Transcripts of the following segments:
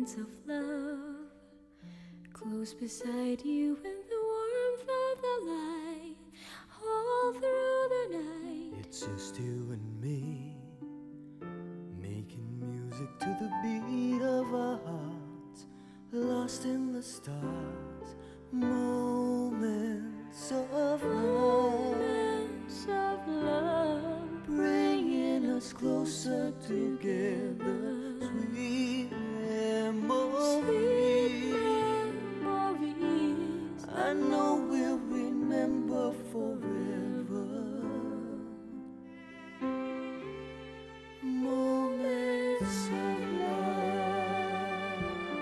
moments of love, close beside you in the warmth of the light, all through the night. It's just you and me, making music to the beat of our hearts, lost in the stars. Moments of love, bringing us closer together. Sweet memories, I know we'll remember forever. Moments of love.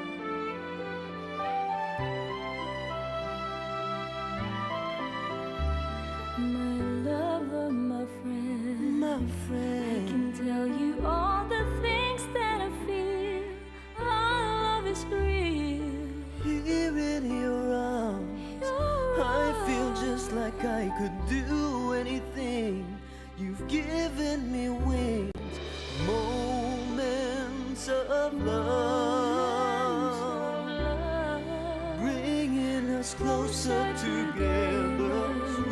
My lover, my friend, My friend, I can tell you all the things that I feel. Our love is real. here in your arms, I feel just like I could do anything. You've given me wings. Moments of love, bringing us closer together.